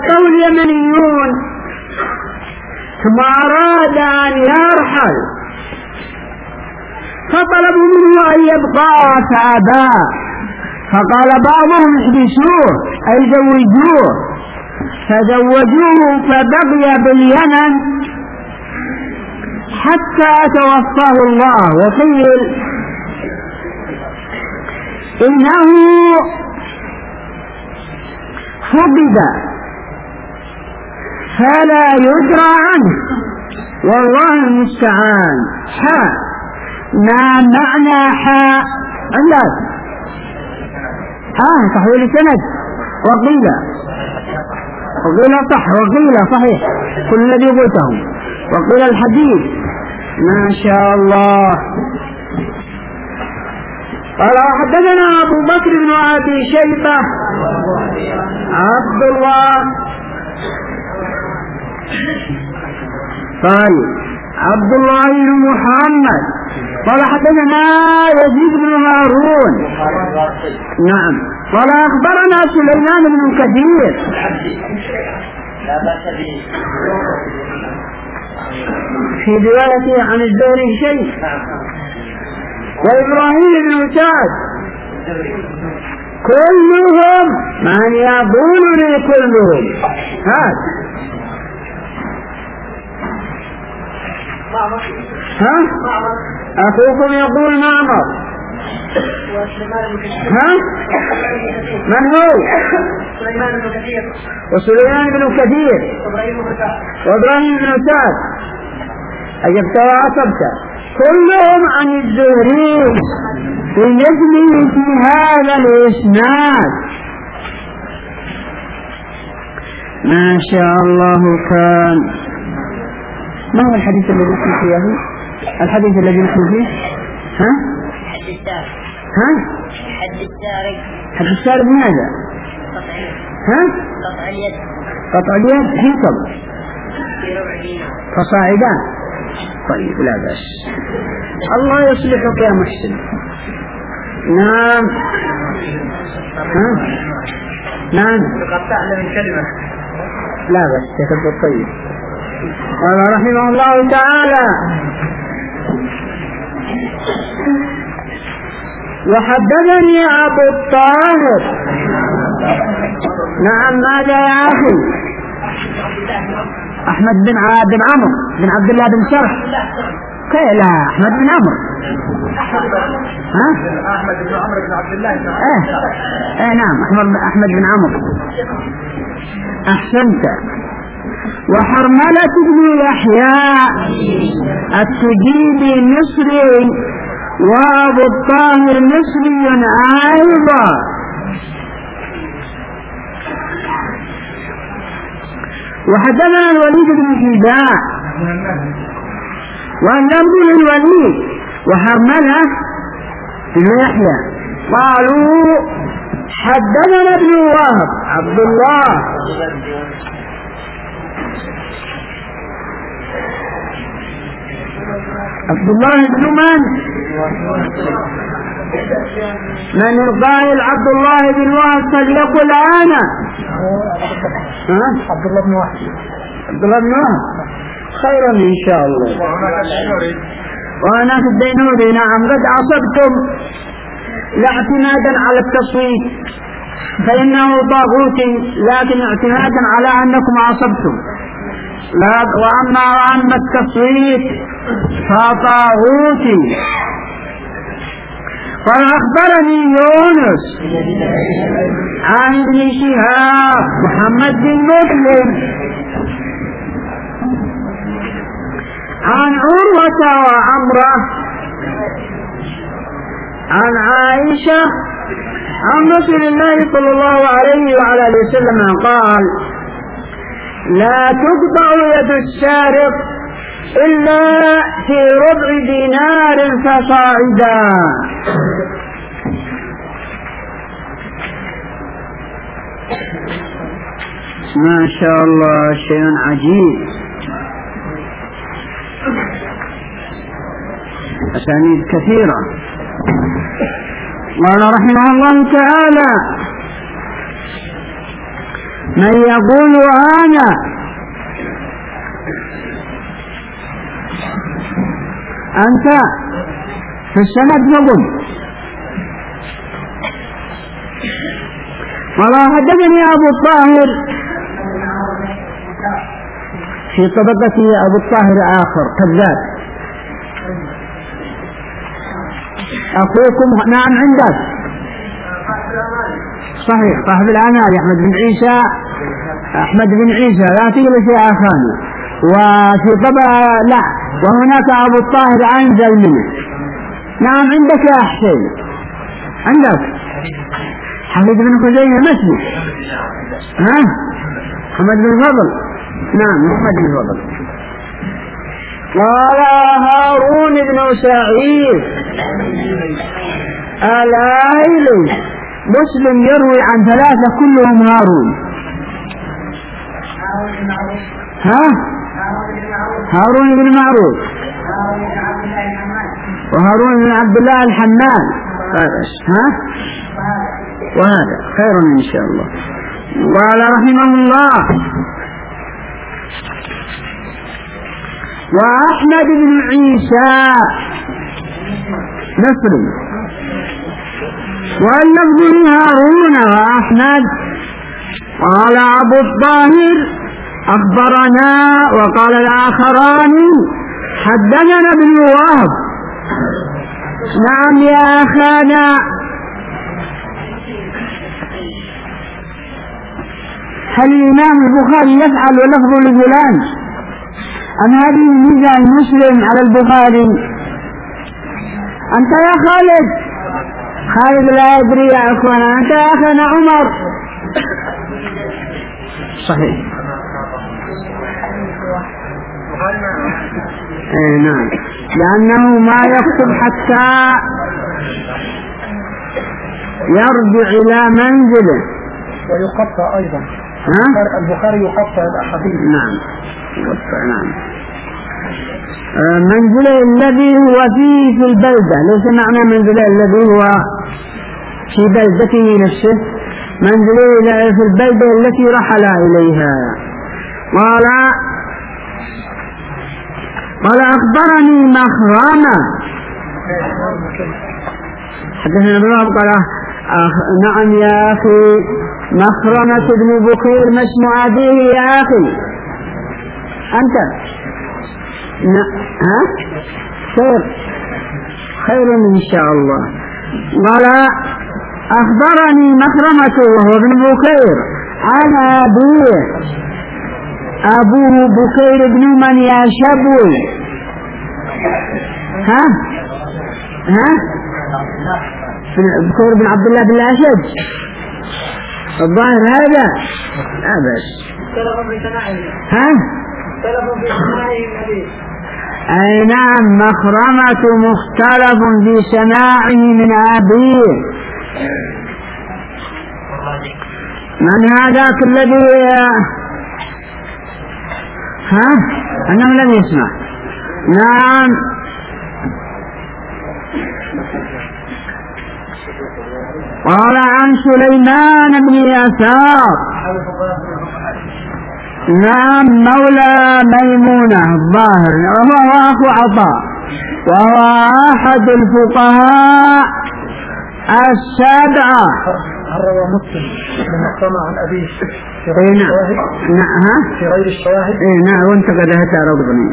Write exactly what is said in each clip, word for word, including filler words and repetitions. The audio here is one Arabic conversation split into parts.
فالتقطه اليمنيون ثم أراد أن يرحل فطلبوا منه أن يبقى فأبى، فقال بعضهم احبسوه أي زوجوه، فزوجوه فبقي باليمن حتى توفاه الله. وقيل إنه فقد فلا يدرى عنه والله المستعان. حاء ما معنى حاء عندك؟ آه تحويل سند. وقيل وقيل صح وقيل صحيح كل الذي قلته. وقيل الحديث. ما شاء الله. قال حدثنا أبو بكر بن أبي شيبة عبد الله قال عبد الله بن محمد قال حدثنا يزيد بن هارون نعم قال أخبرنا سليمان بن كثير في روايته عن الزهري شيء، وإبراهيم بن سعد كلهم من يقولني كلهم هذا ها أخوكم يقول معمر ها من هو سليمان بن كثير وسليمان بن كثير وإبراهيم بن سعد أجبت وعصبت كلهم عن الزهري في نجمه في هذا الإسناد. ما شاء الله كان. ما هو الحديث الذي نحن فيه؟ الحديث الذي نحن فيه ها؟ حد السارق ها؟ حد السارق حد السارق ماذا؟ ها؟ قطع اليد قطع اليد حيثم في ربع دينار فصاعدان. طيب لا بأس. الله يصلحك يا محسن. نعم ها؟ نعم قطعنا من كلمة لا بأس يكتب الطيب. قال رحمه الله تعالى وحدثني أبو الطاهر. نعم ماذا يا أخي؟ أحمد بن عبد بن عمرو بن عبد الله بن شرح. كيف لا أحمد بن عمرو ها؟ أحمد بن عمرو بن عبد الله بن إيه إيه نعم أحمد أحمد بن عمرو. أحسنت. وحرملة بن يحيى التجيبي مصري وأبو الطاهر مصري أيضا. وحدثنا الوليد بن حذاء واللفظ للوليد وحرملة بن يحيى قالوا حدثنا ابن وهب عبد الله عبد الله بن من؟ من القائل عبد الله بن وهب فليقل أنا. عبد الله بن وهب عبد الله بن وهب خيرا إن شاء الله. وأنا في الدينوري نعم قد عصبتم لا اعتمادا على التصويت فإنه طاغوتي، لكن اعتمادا على أنكم عصبتم. لا وأما وأما التصويت فطاغوتي. قال أخبرني يونس عن ابن شهاب محمد بن مسلم عن عروة وعمرة عن عائشة عن رسول الله صلى الله عليه وعلى آله وسلم قال لا تقطع يد السارق إلا في ربع دينار فصاعدا. ما شاء الله شيء عجيب. أسانيد كثيرة. قال رحمه الله تعالى من يقول أنا أنت في السند نقول والله حدثني أبو الطاهر في طبقته أبو الطاهر آخر كذاب أخوكم نعم عندك صحيح صاحب الأعمال أحمد بن عيسى أحمد بن عيسى لا تجلس يا أخاني وفي طبقة لا وهناك أبو الطاهر أنزل منه نعم عندك يا حسين عندك حمد بن خزيمة مسلم ها محمد بن فضل نعم محمد بن فضل قال هارون بن سعيد العائلي مسلم يروي عن ثلاثة كلهم هارون ها هارون بن معروف وهارون بن عبد الله الحمال ها وهذا خير إن شاء الله. قال رحمه الله وأحمد بن عيسى نصري واللفظ لهارون وأحمد. قال أبو الطاهر أخبرنا وقال الآخران حدثنا ابن وهب. نعم يا أخانا هل الإمام البخاري يفعل ولفظ لفلان أم هذه ميزة المسلم على البخاري؟ أنت يا خالد خالد لا يدري يا أخوانا أنت يا أخانا عمر صحيح اي نعم لأنه ما يكتب حتى يرجع إلى منزله ويقطع أيضا ها؟ البخاري يقطع الأحاديث نعم يقطع نعم منزله الذي هو فيه في البلدة ليس معنى منزله الذي هو في بلدته نفسه منزله في البلدة التي رحل إليها. قال قال أخبرني مخرمة حدثنا ابن وهب قال نعم يا أخي مخرمة بن بكير ما اسم أبيه يا أخي أنت ها خير خير إن شاء الله. قال أخبرني مخرمة وهو ابن بكير عن أبيه أبوه بكير بن من يا شبوي ها ها بكير بن عبد الله بن الأشج الظاهر هذا أبس ها أي نعم مخرمة مختلف في سماعه من أبيه. من هذاك الذي ها أنه لم يسمع نعم قال عن سليمان بن يسار نعم مولى ميمونة الظاهر وهو أخو عطاء وهو أحد الفقهاء السبعة. روى مسلم من مخرمة عن أبيه في غير الشواهد في غير الشواهد إيه نعم وانت قد هتا رضبني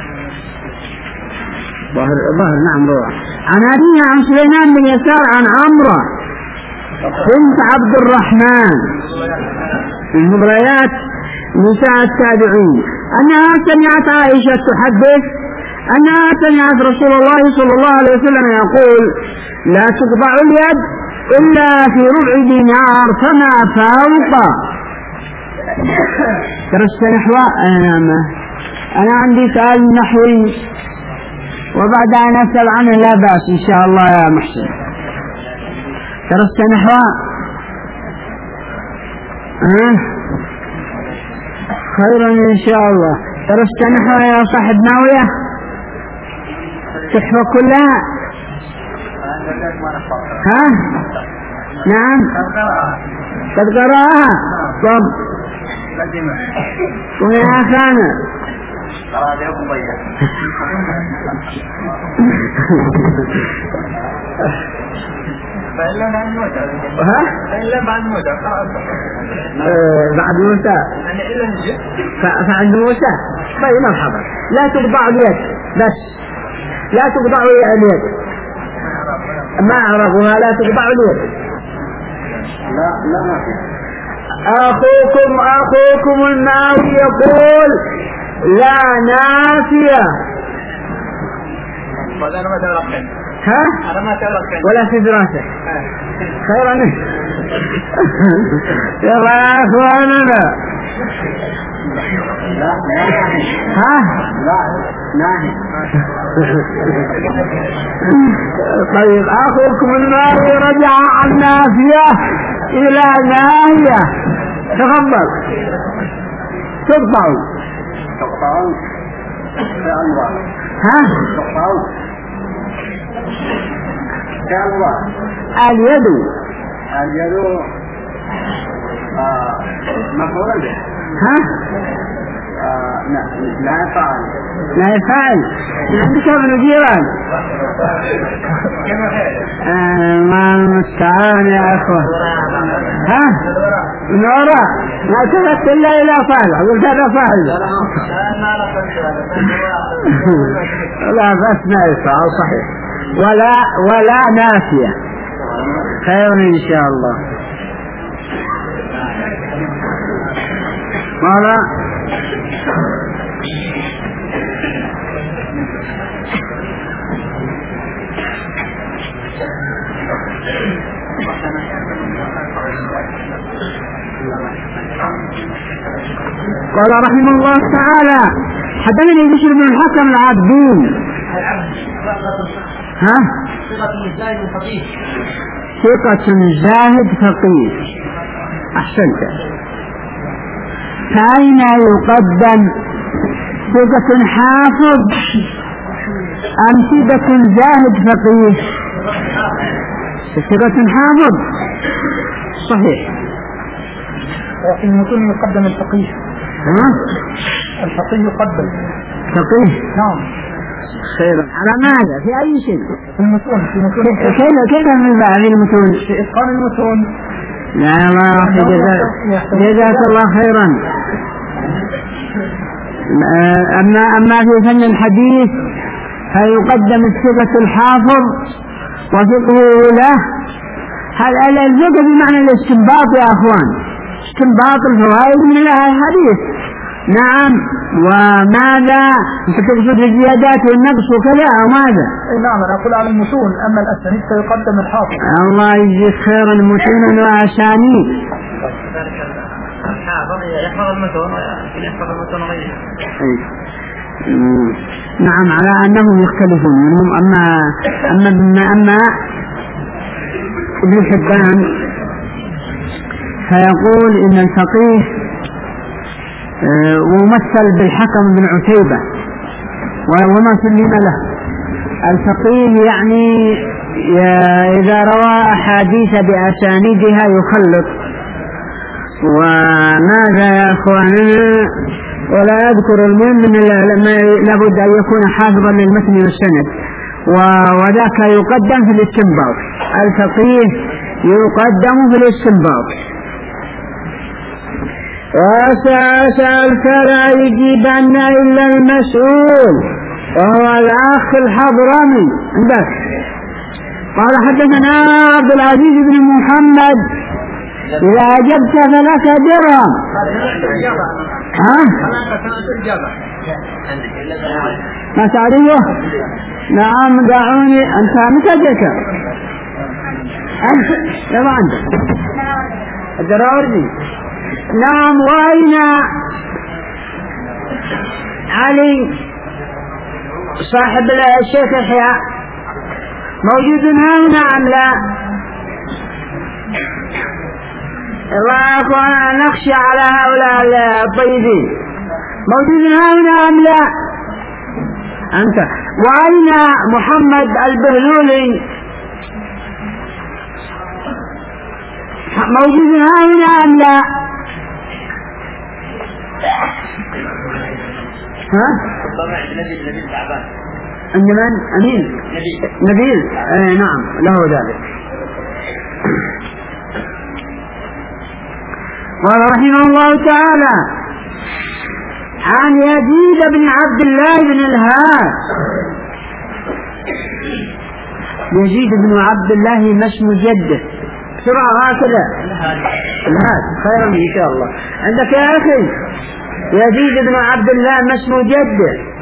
ظاهر ظاهر نعم روى عن أبيه عن سليمان بن يسار عن عمرة بنت عبد الرحمن من مبريات نساء التابعين أنها سمعت عائشة تحدث أنها سمعت رسول الله صلى الله عليه وسلم يقول لا تقطع اليد إلا في ربع دينار فما فوق. درست نحو أنا, أنا عندي سؤال نحوي وبعد أن أسأل عنه لا بأس إن شاء الله يا محسن. درست نحو أه؟ خيرا إن شاء الله. درست نحو يا صاحب ناوية تحفة كلها ها نعم قد قرأها طب ويا كان فإلا بعد موسى ها؟ فإلا بعد موسى بعد موسى فعند موسى طيب مرحبا. لا تقطع اليد بس، لا تقطع اليد، ما عرفوها لا تقطع اليد. لا لا ما في. أخوكم أخوكم الماوي يقول لا نافية. ها؟ ولا في دراسة خيرا. يلا يا أخواننا. ها؟ طيب أخوكم الماوي رجع عن نافية إلى ناهية. تفضل. تقطعوا تقطعوا ها؟ تقطعوا اليد اليد مفعول به. ها؟ لا يفعل لا يفعل. عندك ابن جيران. ما المستعان يا أخوة. ها؟ نورا ما تفت إلا إلى فعل. قلت هذا فعل. لا بس ما يفعل صحيح. ولا ولا نافية. خير إن شاء الله. ولا قال رحمه الله تعالى حدثني بشر بن الحكم العابدين. ها؟ ثقة زاهد فقيه. أحسنت. فأين يقدم ثقة حافظ أم ثقة زاهد فقيه؟ ثقة حافظ صحيح. وفي المتون يقدم الفقيه. ها؟ الفقيه يقدم. فقيه؟ نعم. خير. على ماذا؟ في أي شيء؟ في المتون. في المتون. كيف كيف من بعد المتون؟ في إتقان المتون. لا الله جزاك الله خيرا. أما أما في فن الحديث فيقدم الثقة الحافظ وفقهه له. هذا الفقه بمعنى الاستنباط يا أخوان، استنباط الفوائد من الحديث. نعم. وماذا تقصد الزيادات والنقص وكذا أو ماذا؟ نعم أنا أقول على المتون. أما الأسانيد فيقدم الحافظ. الله يجزيك خيرا. متون وأسانيد. الحافظ يحفظ المتون ويحفظ المتون غيره. نعم على أنهم يختلفون منهم. أما أما أما ابن حبان فيقول إن الفقيه ومثل بالحكم بن عتيبة وما سلم له. الفقيه يعني إذا روى أحاديث بأسانيدها يخلط. وماذا يا أخواننا؟ ولا يذكر المهم من لابد أن يكون حافظا للمتن والسند. وذاك يقدم في الاستنباط. الفقيه يقدم في الاستنباط. وسأسألك لا يجيبن إلا المسؤول وهو الأخ الحضرمي. بس قال حدثنا عبد العزيز بن محمد إذا أجبت فلك درهم. ها؟ ما تعرفه؟ نعم دعوني. أنت متى جئت؟ أنت يلا عندك الدراوردي. نعم. وأين علي صاحب الشيخ إحياء موجود هنا أم لا؟ الله أكبر. نخشى على هؤلاء الطيبين. موجود هنا أم لا؟ أنت. وأين محمد البهلولي موجود هنا أم لا؟ ها؟ عند من؟ أمين نبيل. آه نعم له ذلك. قال رحمه الله تعالى عن يزيد بن عبد الله بن الهاد. يزيد بن عبد الله ما اسم جده؟ بسرعة هكذا. الهاد خيرا إن شاء الله. عندك يا أخي يزيد بن عبد الله ما اسم جده؟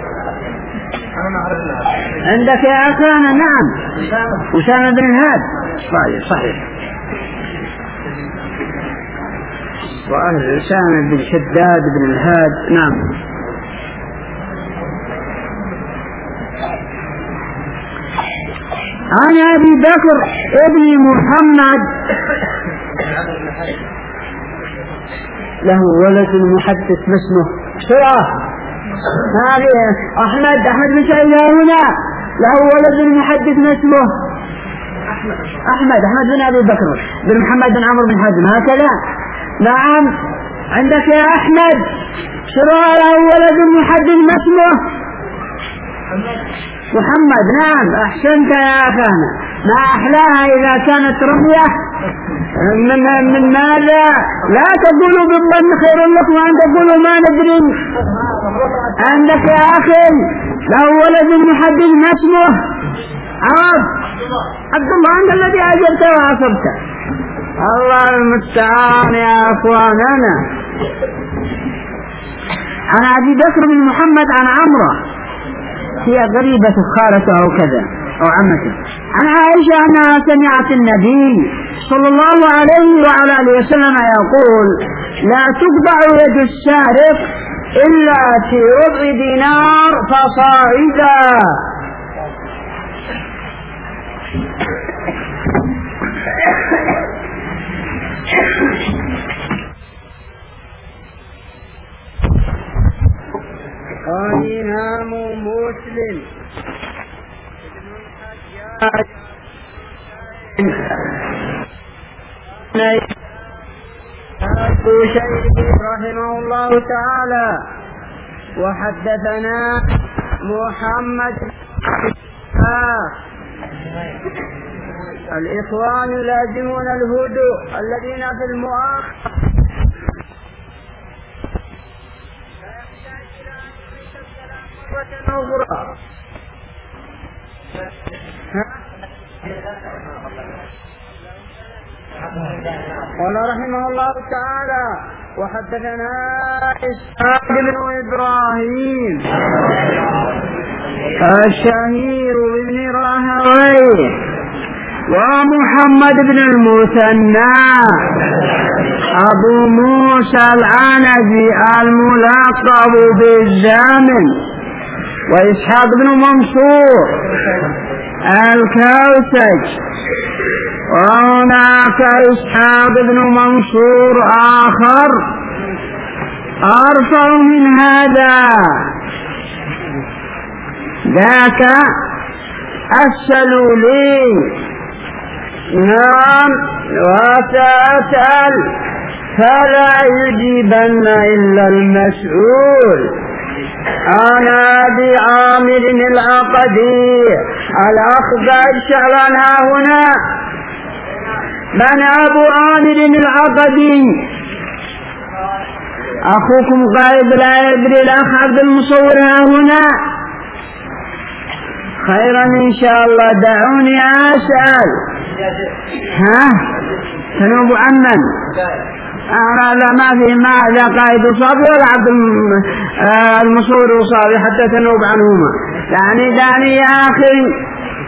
عندك يا أخانا؟ نعم أسامة بن الهاد. صحيح صحيح. وأهل أسامة بن شداد بن الهاد. نعم. عن أبي بكر ابن محمد له ولد محدث اسمه بسرعة. هذه أحمد أحمد بن سعيد هنا له ولد محدث اسمه أحمد أحمد بن أبي بكر بن محمد بن عمرو بن حزم هكذا. نعم عندك يا أحمد بسرعة له ولد محدث اسمه محمد. نعم أحسنت يا أخانا. ما أحلاها إذا كانت رمية من, من ماذا؟ لا تقولوا بالظن خير لكم أن تقولوا ما ندري. عندك يا أخي له ولد محدث ما اسمه عبد عبد الله. أنت الذي أجبت وعصبت. الله المستعان يا أخواننا. عن أبي بكر بن محمد عن عمرو هي قريبة خالته أو كذا أو عمته. عن عائشة أنها سمعت النبي صلى الله عليه وعلى آله وسلم يقول لا تقطع يد السارق إلا في ربع دينار فصاعدا. قال إمام مسلم رحمه الله تعالى وحدثنا محمد الإخوان يلازمون الهدوء الذين في المؤخر أخرى. قال رحمه الله تعالى وحدثنا إسحاق بن إبراهيم الشهير بن راهويه ومحمد بن المثنى أبو موسى العنزي الملقب بالزامن وإسحاق بن منصور الكوسج. وهناك إسحاق بن منصور آخر أرفع من هذا ذاك السلولي. نعم وسأسأل فلا يجيبن إلا المسؤول. أنا أبي عامر العقدي الأخضر شعرنا هنا. من أبو عامر العقدي؟ أخوكم غائب لا يدري الأخ عبد المصور هنا. خيرا إن شاء الله. دعوني أسأل. ها تنوب عمن أرى لا ما في ما لا قائد صابي ولا عبد المصور صابي حتى تنوب عنهما. يعني دعني يا أخي.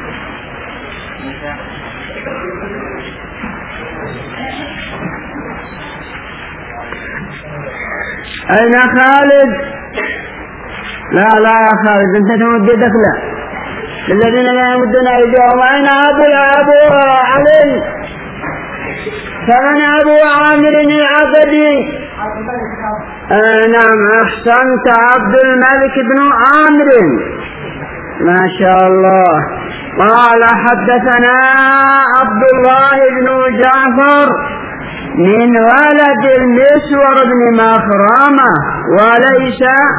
أين خالد؟ لا لا يا خالد أنت تمد يدك. لا الذين لا يمدون أيديهم. أين أبو أبو علي؟ فمن أبو عامر العقدي؟ آه نعم أحسنت عبد الملك بن عامر ما شاء الله. قال حدثنا عبد الله بن جعفر من ولد المسور بن مخرمة، وليس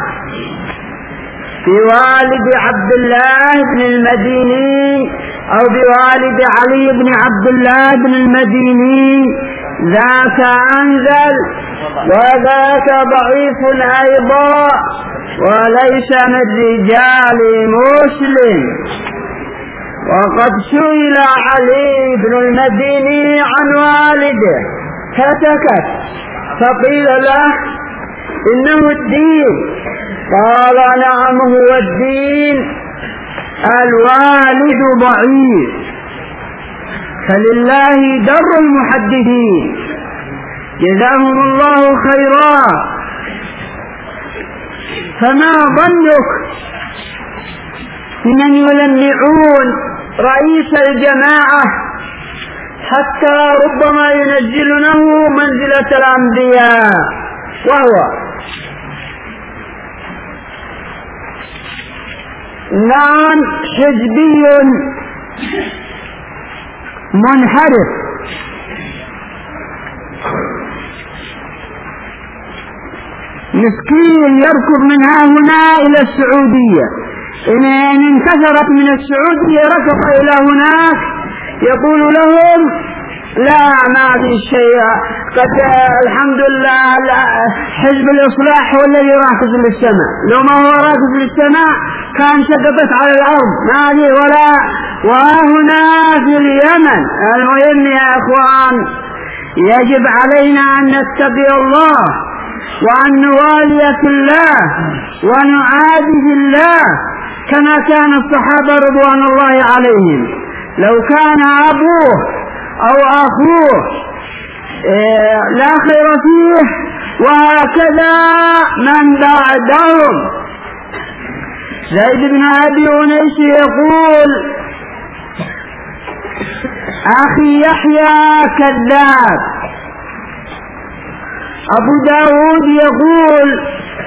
بوالد عبد الله بن المديني أو بوالد علي بن عبد الله بن المديني، ذاك أنزل وذاك ضعيف أيضا، وليس من رجال مسلم. وقد سئل علي بن المديني عن والده فسكت، فقيل له إنه الدين، قال نعم هو الدين، الوالد ضعيف، فلله در المحدثين جزاهم الله خيرا. فما ظنك بمن يلمعون رئيس الجماعة حتى ربما ينزلونه منزلة الأنبياء، وهو نعم حزبي منحرف، مسكين يركض من ها هنا إلى السعودية، إن انتشرت من السعودية ركض إلى هناك، يقول لهم لا ما في شيء، قد الحمد لله حزب الإصلاح هو الذي راكز للسماء، لو ما هو راكز للسماء كان سقطت على الأرض ما في ولا. وهنا في اليمن. المهم يا أخوان يجب علينا أن نتقي الله وأن نوالي في الله ونعادي في الله كما كان الصحابة رضوان الله عليهم. لو كان أبوه أو أخوه إيه لا خير فيه، وهكذا من بعدهم. زيد بن أبي أنيس يقول أخي يحيى كذاب. أبو داود يقول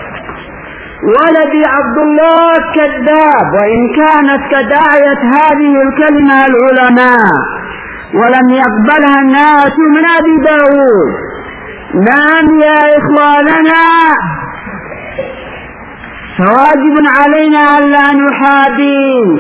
ولدي عبد الله كذاب، وإن كانت كداية هذه الكلمة العلماء ولم يقبلها الناس من أبي داود. نعم يا إخواننا، فواجب علينا ألا نحابي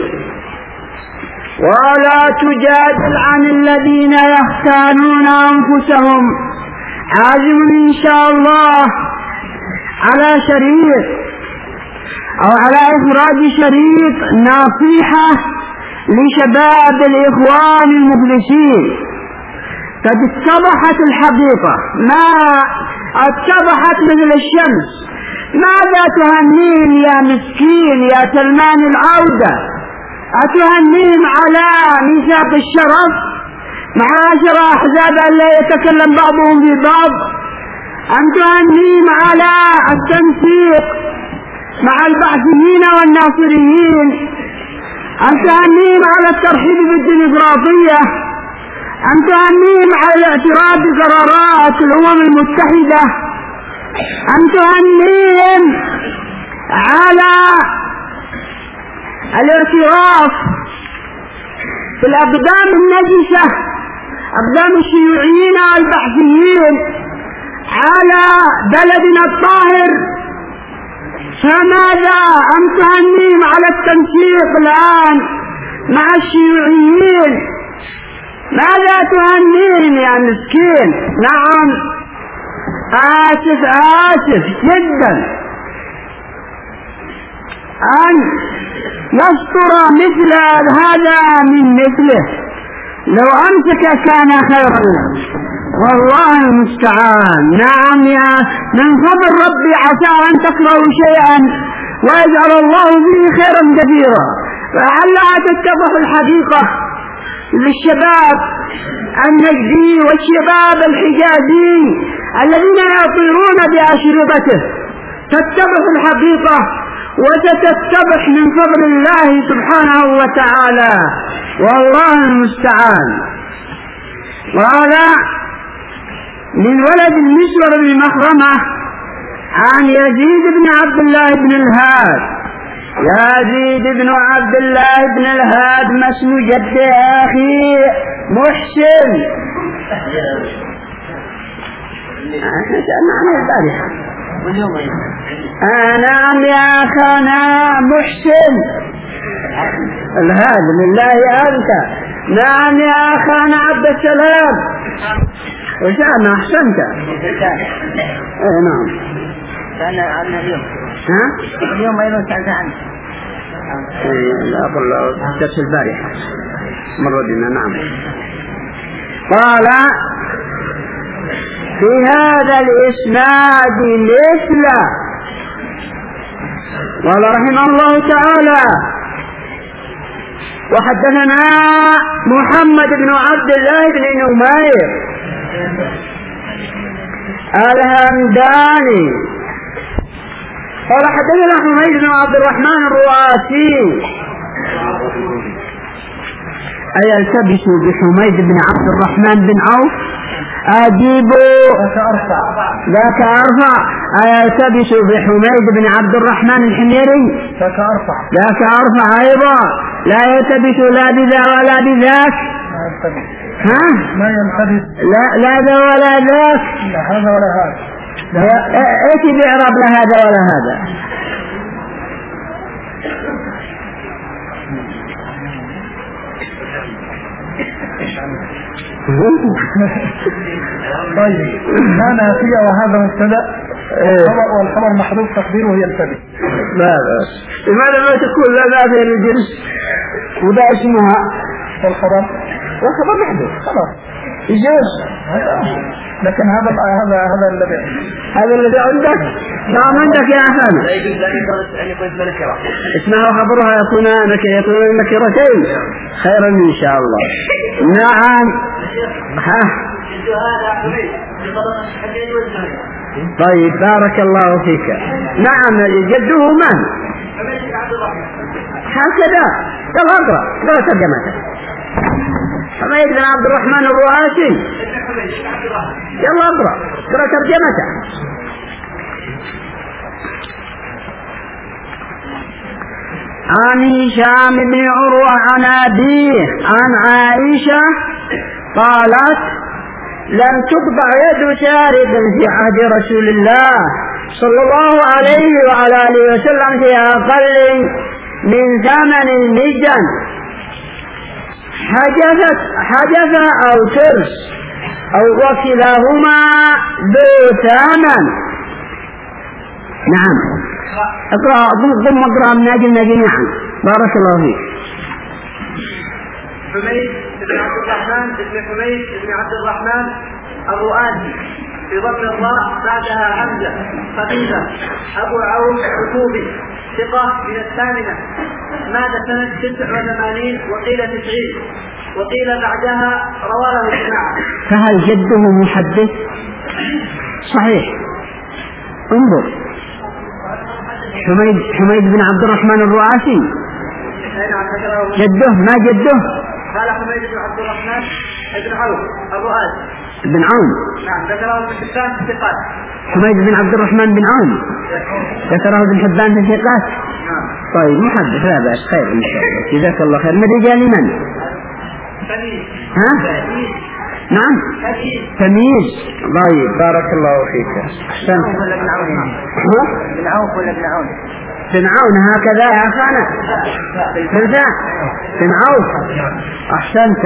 ولا تجادل عن الذين يختانون أنفسهم. عازم إن شاء الله على شريط أو على إخراج شريط نصيحة لشباب الإخوان المفلسين. قد اتضحت الحقيقة، ما اتضحت مثل الشمس. ماذا تهنين يا مسكين يا سلمان العودة؟ أتهنين على ميثاق الشرف مع عشر أحزاب أن لا يتكلم بعضهم في بعض؟ أم تهنين على التنسيق مع البعثيين والناصريين؟ أم تهنين على الترحيب بالديمقراطية؟ أم تهنين على الاعتراف بقرارات الأمم المتحدة؟ أم تهنين على الاعتراف بالأقدام النجسة، أقدام الشيوعيين والبحثيين على بلدنا الطاهر؟ فماذا أم تهنين على التنسيق الآن مع الشيوعيين؟ ماذا تهنين يا مسكين؟ نعم آسف آسف جدا أن يصدر مثل هذا من مثله. لو أمسك كان خيرا له، والله المستعان. نعم يا من فضل ربي عسى أن تكرهوا شيئا ويجعل الله فيه خيرا كثيرا. فلعلها تتضح الحقيقة للشباب النجدي والشباب الحجازي الذين يطيرون بأشرطته، تتضح الحقيقة وستتضح من فضل الله سبحانه وتعالى، والله المستعان. وهذا من ولد المسور بن مخرمة عن يزيد بن عبد الله بن الهاد. يزيد بن عبد الله بن الهاد ما اسم جد أخي محسن؟ نعم البارحة. نعم يا أخانا محسن الهاد لله أنت. نعم يا أخانا عبد السلام وشأنا أحسنت. ايه نعم سألنا عنه اليوم. ها اليوم أيضا سألنا عنه. ايه لا أقول درس البارحة مردنا. نعم. قال في هذا الإسناد مثل قال رحمه الله تعالى وحدثنا محمد بن عبد الله بن نمير الهمداني قال حدثنا حميد بن عبد الرحمن الرؤاسي أيلتبس بحميد بن عبد الرحمن بن عوف أجيب ذاك أرفع. أيلتبس بحميد بن عبد الرحمن الحميري ذاك أرفع ذاك أرفع أيضا. لا يلتبس لا بذا ولا بذاك. ها ما يلتبس لا لا ذا ولا ذاك. لا هذا ولا هذا. ايش بإعراب لا هذا ولا هذا؟ طيب ما نافية وهذا مبتدأ والخبر محذوف تقديره يلتبس. لا بس لماذا ما تكون لا نافية للجنس وده اسمها والخبر والخبر محذوف خلاص يجوز. لكن هذا هذا هذا الذي هذا الذي عندك. نعم عندك يا أخوان. اسمها خبرها يكون يكون نكرتين خيرا إن شاء الله. نعم. ها طيب بارك الله فيك. نعم جده من هكذا يلا اقرأ اقرأ ترجمته. حميد بن عبد الرحمن الرؤاسي. يلا اقرأ اقرأ ترجمته. عن هشام بن عروة عن أبيه عن عائشة قالت لم تقطع يد سارق في عهد رسول الله صلى الله عليه وعلى آله وسلم في أقل من ثمن المجن حجفت حجف أو ترس أو وكلاهما ذو ثمن. نعم اقرأ ضم اقرأ من أجلنا جميعا بارك الله فيك. حميد بن عبد الرحمن بن حميد بن عبد الرحمن الرؤاسي في ضم الراء بعدها همزة خفيفة أبو عون الكوفي ثقة من الثامنة مات سنة ستة وثمانين وقيل تسعين وقيل بعدها رواه الجماعة. فهل جده محدث؟ صحيح. انظر حميد حميد بن عبد الرحمن الرؤاسي جده ما جده؟ قال حميد بن عبد الرحمن بن عوف الرؤاسي بن عون. نعم ذكره ابن حبان في الثقات. حميد بن عبد الرحمن بن عون ذكره ابن حبان في الثقات. طيب محدث لا بأس خير إن شاء الله جزاك الله خير. من رجال من؟ ها؟ نعم تمييز. طيب بارك الله فيك. أحسنت. بن عوف ولا بن عون؟ بن عون هكذا يا أخانا بالفعل بن عوف. أحسنت.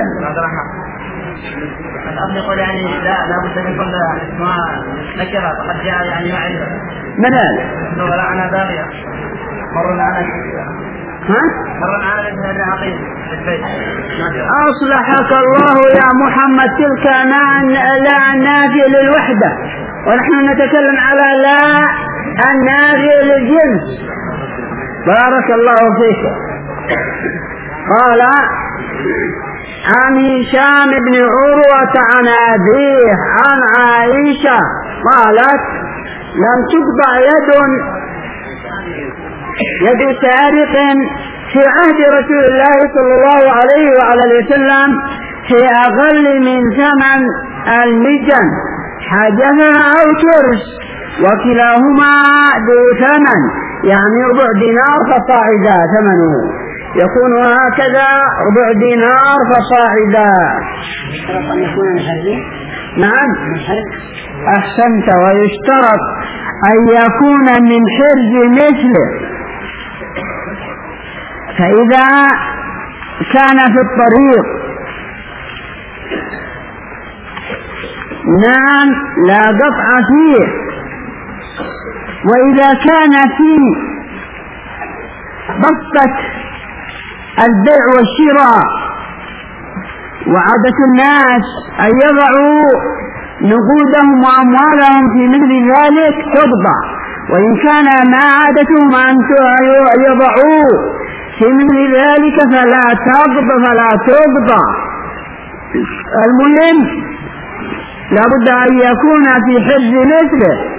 الأصل يقول يعني لا لا بد أن يكون اسمها نكرة فقد جاء يعني معرفة. من هذا؟ ولا أنا باغية مرنا على ها؟ مرنا على ابن عقيل في البيت. أصلحك الله يا محمد تلك لا النافية للوحدة ونحن نتكلم على لا النافية للجنس. بارك الله فيك. قال عن هشام بن عروة عن أبيه عن عائشة قالت لم تقطع يد يد سارق في عهد رسول الله صلى الله عليه وعلى وسلم في أقل من ثمن المجن حجفها أو ترس وكلاهما ذو ثمن يعني ربع دينار فصاعدا ثمنه يكون هكذا ربع دينار فصاعدا. نعم أحسنت. ويشترط أن يكون من حرز مثله، فإذا كان في الطريق نعم لا قطع فيه، وإذا كان في بسطة البيع والشراء وعادة الناس أن يضعوا نقودهم وأموالهم في مثل ذلك تقطع، وإن كان ما عادتهم أن يضعوا في مثل ذلك فلا تقطع فلا تقطع. المهم لابد أن يكون في حفظ مثله.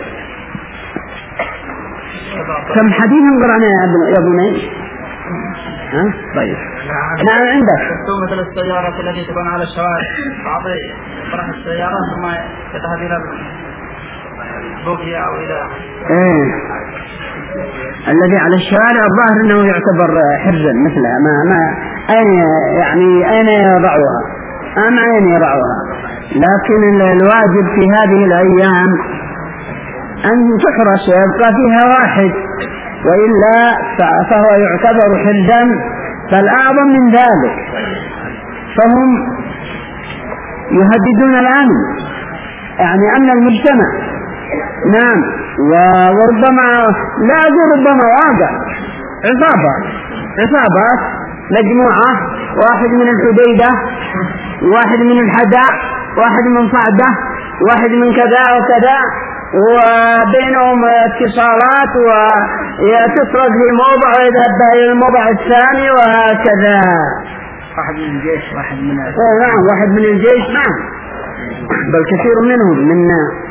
كم حديث قرأنا يا بني؟ ها طيب نعم عندك مثل السيارات التي تكون على الشوارع، بعض طرح السيارات ثم تذهب إلى البوكية أو إلى ايه الذي على الشارع الظاهر انه يعتبر حرزا مثلها. ما ما اين يعني اين يضعها؟ ام اين يضعها؟ لكن الواجب في هذه الايام ان تحرس ويبقى فيها واحد، والا فهو يعتبر حرزا. فالاعظم من ذلك فهم يهددون الامن، يعني امن المجتمع. نعم وربما لا أقول ربما واقع عصابة عصابات مجموعة، واحد من الحديدة، واحد من الحداء، واحد من صعدة، واحد من كذا وكذا، وبينهم اتصالات، ويتصرف في موضع ويذهب إلى الموضع الثاني وهكذا. واحد من الجيش واحد من نعم واحد من الجيش نعم، بل كثير منهم من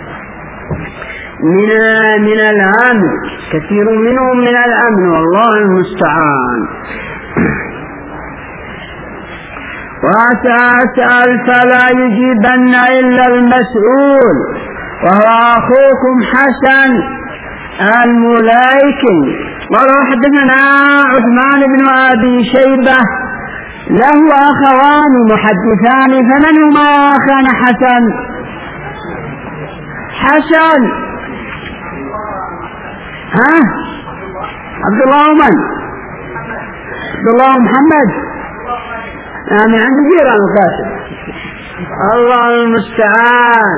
من من الأمن، كثير منهم من الأمن والله المستعان. وأسأل فلا يجيبن إلا المسؤول، وهو أخوكم حسن الملايكي. قال حدثنا عثمان بن أبي شيبة له أخوان محدثان، فمن هما أخان حسن؟ حسن ها عبد الله ومن؟ عبد الله ومحمد، يعني عند جيران القاسم. الله المستعان.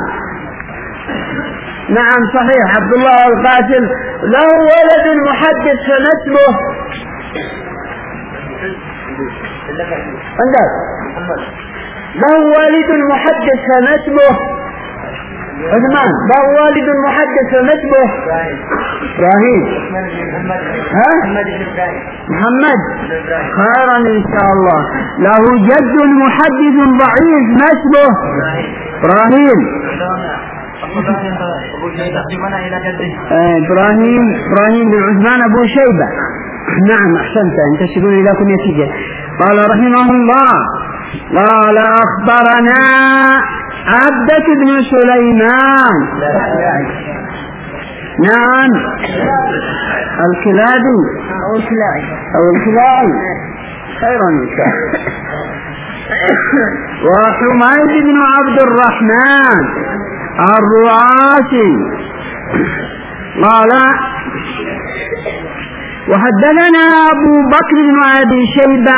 نعم صحيح عبد الله القاسم له ولد محدث فنسبه عندك له والد محدث فنسبه عثمان، له والد محدث فنسبه إبراهيم. ها محمد خيرا إن شاء الله. له جد محدث ضعيف نسبه إبراهيم. إبراهيم إبراهيم بن عثمان أبو شيبة. نعم أحسنت، أنت تشيرون إلى كنيته. قال رحمه الله قال أخبرنا عبدة بن سليمان نعم الكلابي أو الكلاعي أو الكلاعي خيرا إن شاء الله. وحميد بن عبد الرحمن الرعاسي قال وحدثنا أبو بكر بن أبي شيبة.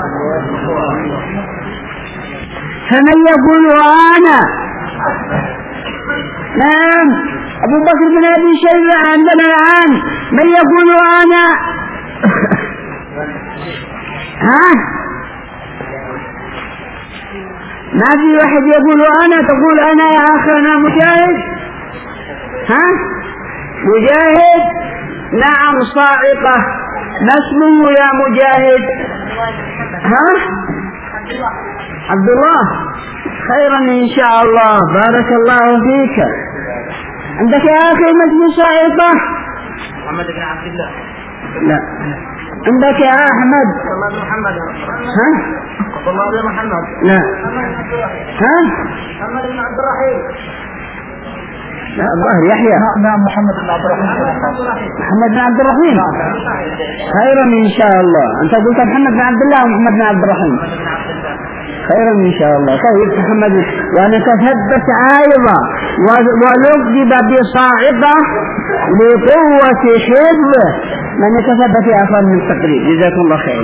فمن يقول أنا؟ نعم أبو بكر بن أبي شيبة عندنا الآن. من يقول أنا؟ ها ما في واحد يقول أنا. تقول أنا يا أخي أنا مجاهد. ها مجاهد نعم صاعقة. ما اسمه يا مجاهد؟ ها عبد الله خيرا إن شاء الله. بارك الله فيك. عندك يا أخي ما اسمه صاعقة؟ محمد بن عبد الله. لا عندك يا أحمد؟ عبد الله بن محمد. ها عبد الله بن محمد. لا ها محمد بن عبد الرحيم. لا الظاهر يحيى. نعم محمد بن عبد الرحيم. محمد بن عبد الرحيم خيرا إن شاء الله. أنت قلت محمد بن عبد الله ومحمد بن عبد الرحيم. خيرا إن شاء الله. طيب محمد، وأنا تثبت أيضا ولقب بصاعقة لقوة حفظه من يتثبت أفضل من التقريب. جزاكم الله خير.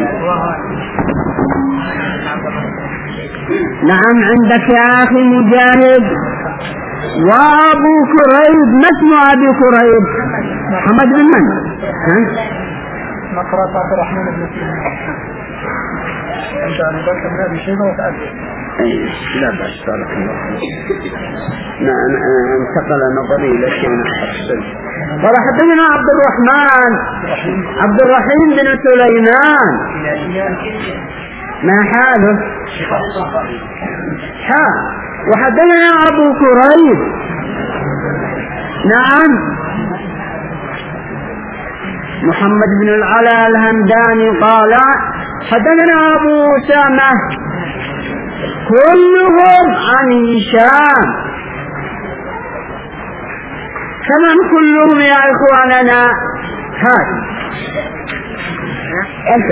نعم عندك يا أخي مجاهد. وأبو كريب، ما اسمه أبي كريب؟ محمد بن من؟ ها؟ نقرأ عبد الرحمن بن سليمان. أنت عن ذلك من هذه الشيء وتأذي. لا بأس بارك الله. نعم انتقل نظري إلى شيء أحسن. قال حدثنا عبد الرحمن عبد الرحيم بن سليمان. ما حاله؟ حال. وحدثنا أبو كريب. نعم محمد بن العلاء الهمداني قال حدثنا أبو أسامة كلهم عن هشام. كمن كلهم يا إخواننا؟ هذا أنت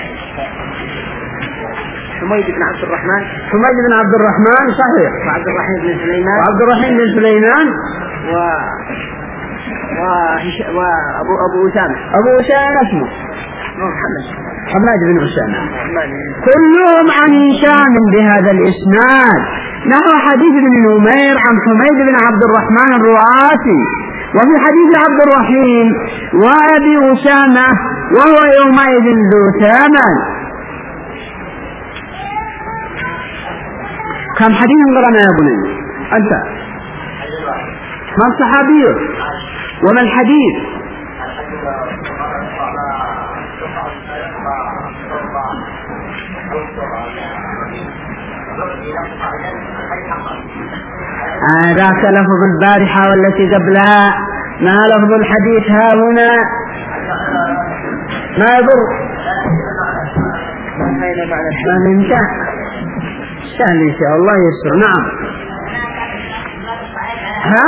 حميد بن عبد الرحمن. حميد بن عبد الرحمن صحيح. وعبد الرحيم بن سليمان. وعبد الرحيم بن سليمان. و وهش... وأبو أبو أسامة. أبو أسامة اسمه محمد حماد بن أسامة. كلهم عن هشام بهذا الإسناد نحو حديث ابن نمير عن حميد بن عبد الرحمن الرؤاسي. وفي حديث عبد الرحيم وأبي أسامة وهو يومئذ ذو ثمن. كم حديث قرأنا يا بني أنت؟ ما الصحابي وما الحديث؟ ذاك لفظ البارحة والتي قبلها، ما لفظ الحديث ها هنا؟ ما يضر ما ننتهي سهل إن شاء الله يسر. نعم ها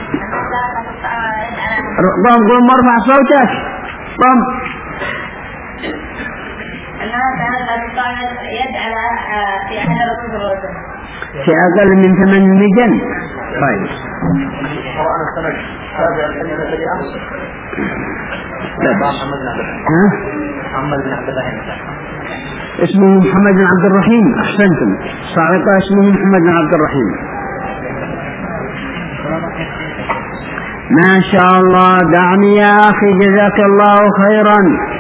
ضم قوم مرفع صوتك ضم. في أقل من ثمان مجن. طيب ها اسمه محمد بن عبد الرحيم. أحسنتم صاعقة اسمه محمد بن عبد الرحيم. ما شاء الله. دعني يا أخي جزاك الله خيرا.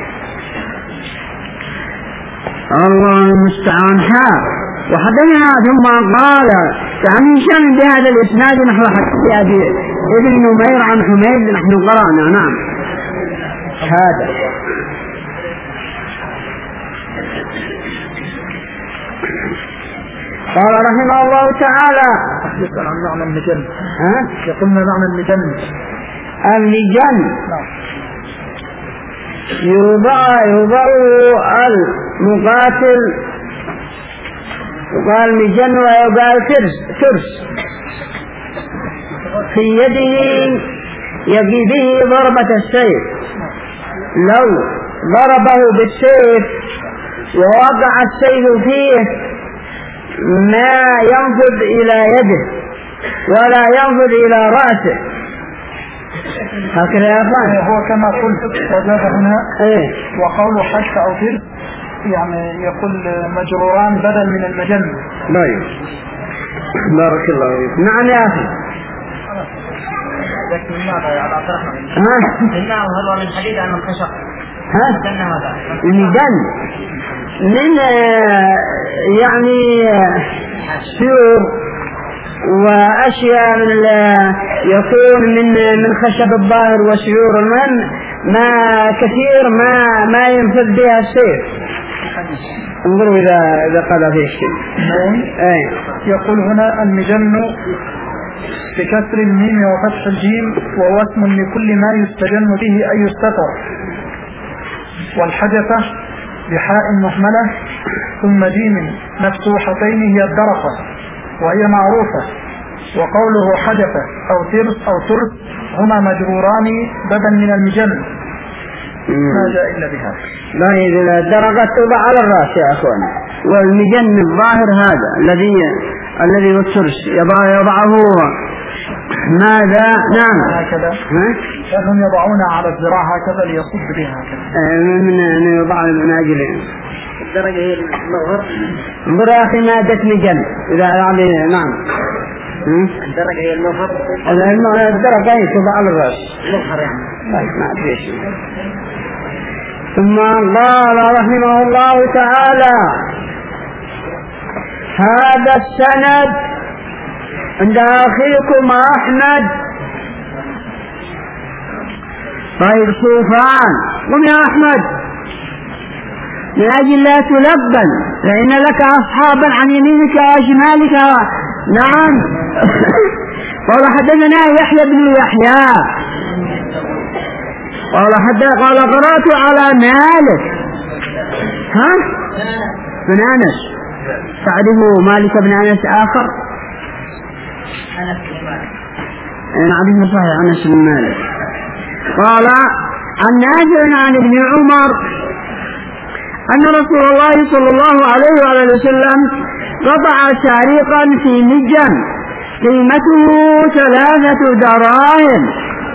الله المستعان. حا وحدثنا ثم قال عن هشام بهذا الإسناد نحو حديث أبي ابن نمير عن حميد نحن قرأنا. نعم هذا قال رحمه الله تعالى. يسأل عن معنى المجن. ها يقولنا معنى المجن. المجن يوضع يوضع المقاتل يقال مجن ويقال ترس ترس في يده يقي به ضربة السيف. لو ضربه بالسيف ووقع السيف فيه ما ينفذ إلى يده ولا ينفذ إلى رأسه. هكذا يا أخوان. هو كما قلت وجاب هنا ايه وقوله حتى أو ترس يعني يقول مجروران بدل من المجن. طيب بارك الله فيك. نعم يا أخي. ها إنه هو من حديث عن الخشب. ها المجن من يعني سيور وأشياء من يكون من من خشب الظاهر وسيور المهم ما كثير ما ما ينفذ بها السيف. انظروا إذا إذا قال فيه شيء. أي يقول هنا المجن بكسر الميم وفتح الجيم وهو اسم لكل ما يستجن به أي يستتر. والحدثة بحاء مهملة ثم جيم مفتوحتين هي الدرقة وهي معروفة. وقوله حدث أو ترس أو ترس هما مجروران بدل من المجن ما جاء إلا بها. لا إذا الدرقة توضع على الرأس يا أخوان. والمجن الظاهر هذا الذي الذي والترس يضعه ماذا؟ نعم هكذا هم يضعون على الذراع هكذا ليصد بها هكذا من يضع من أجل الدرجة هي المظهر. انظر يا أخي مادة مجن إذا يعني نعم الدرجة هي المظهر. الدرجة هي توضع على الرأس المظهر يعني. طيب ما أدري شيء. ثم قال رحمه الله تعالى هذا السند عند أخيكم أحمد. طيب صوفان قم يا أحمد من أجل لا تلبن فإن لك أصحابا عن يمينك وشمالك. نعم. قال حدثنا يحيى بن يحيى قال حتى قال قرأت على مالك ها بن أنس. تعرفوا مالك بن أنس آخر نعرفه صحيح أنس بن مالك. قال عن نافع عن ابن عمر أن رسول الله صلى الله عليه وآله وسلم قطع شارقا في مجن قيمته ثلاثة دراهم.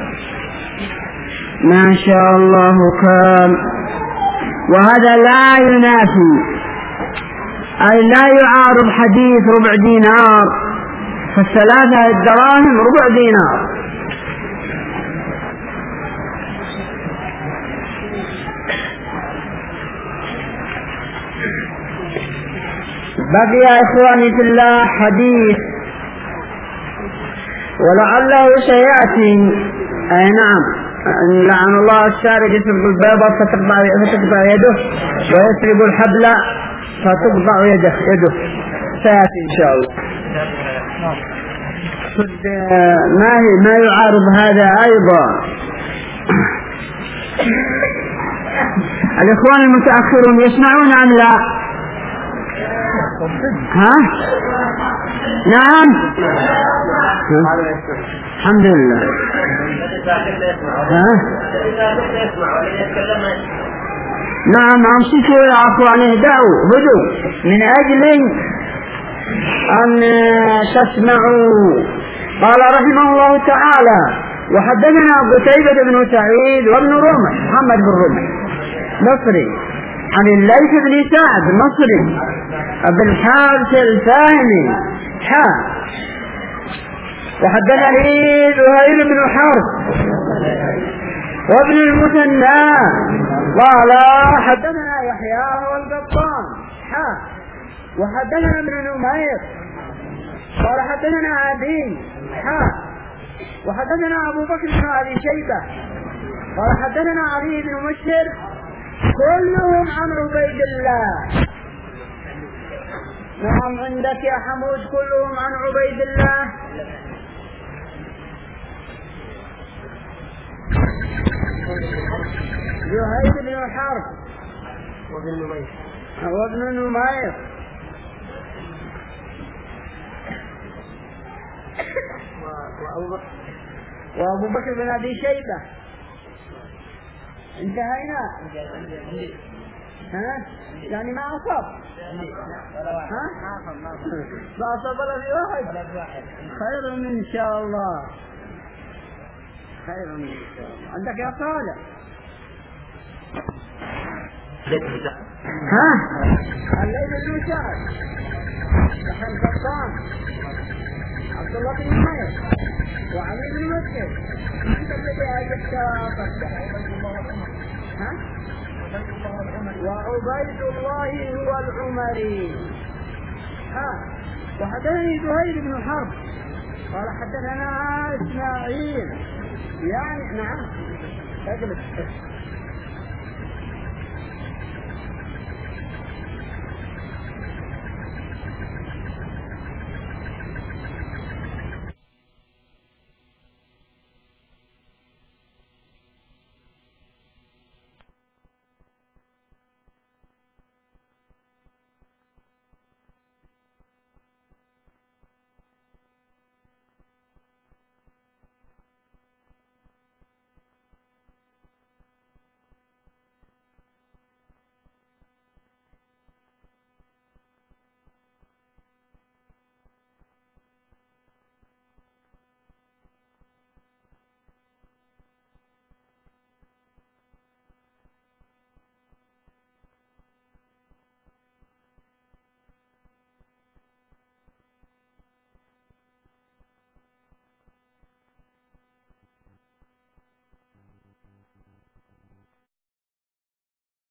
ما شاء الله كان. وهذا لا ينافي أي لا يعارض حديث ربع دينار، فالثلاثة الدراهم ربع دينار. بقي يا إخواني في الله حديث ولعله سيأتي. أي نعم. لعن الله السارق يسرق البيضة فتقطع يده ويسرق الحبل فتقطع يده يده سيأتي إن شاء الله. ما ما يعارض هذا أيضا. الإخوان المتأخرون يسمعون أم لا؟ ها؟ نعم. الحمد لله. ها؟ نعم أمسكوا يا أخوان اهدأوا هدوا من أجل أن تسمعوا. قال رحمه الله تعالى وحدثنا قتيبة بن سعيد وابن رمح محمد بن رمح مصري عن الليث بن سعد مصري أبو الحارث الفاهمي حا وحدثني زهير بن حرب وابن المثنى قال حدثنا يحيى والقطان حا وحدثنا ابن نمير قال حدثنا عدي حا وحدثنا أبو بكر بن أبي شيبة قال حدثنا علي بن مشهر كلهم عن عبيد الله. نعم عندك يا حمود كلهم عن عبيد الله. زهير بن الحرب وابن نمير وابن نمير وابو بكر بن ابي شيبه. انتهينا. ها يعني ما أصاب ها ما أصاب ولا في واحد. خير من إن شاء الله خير من إن شاء الله. عندك يا صالح ها الليل بن سعد وحن قطان عبد الله بن نمير وعلي بن مسعود. أنت الذي أجبت ها وعبيد الله هو العمري. ها وحدثني زهير بن حرب قال حدثنا إسماعيل يعني نعم اجلس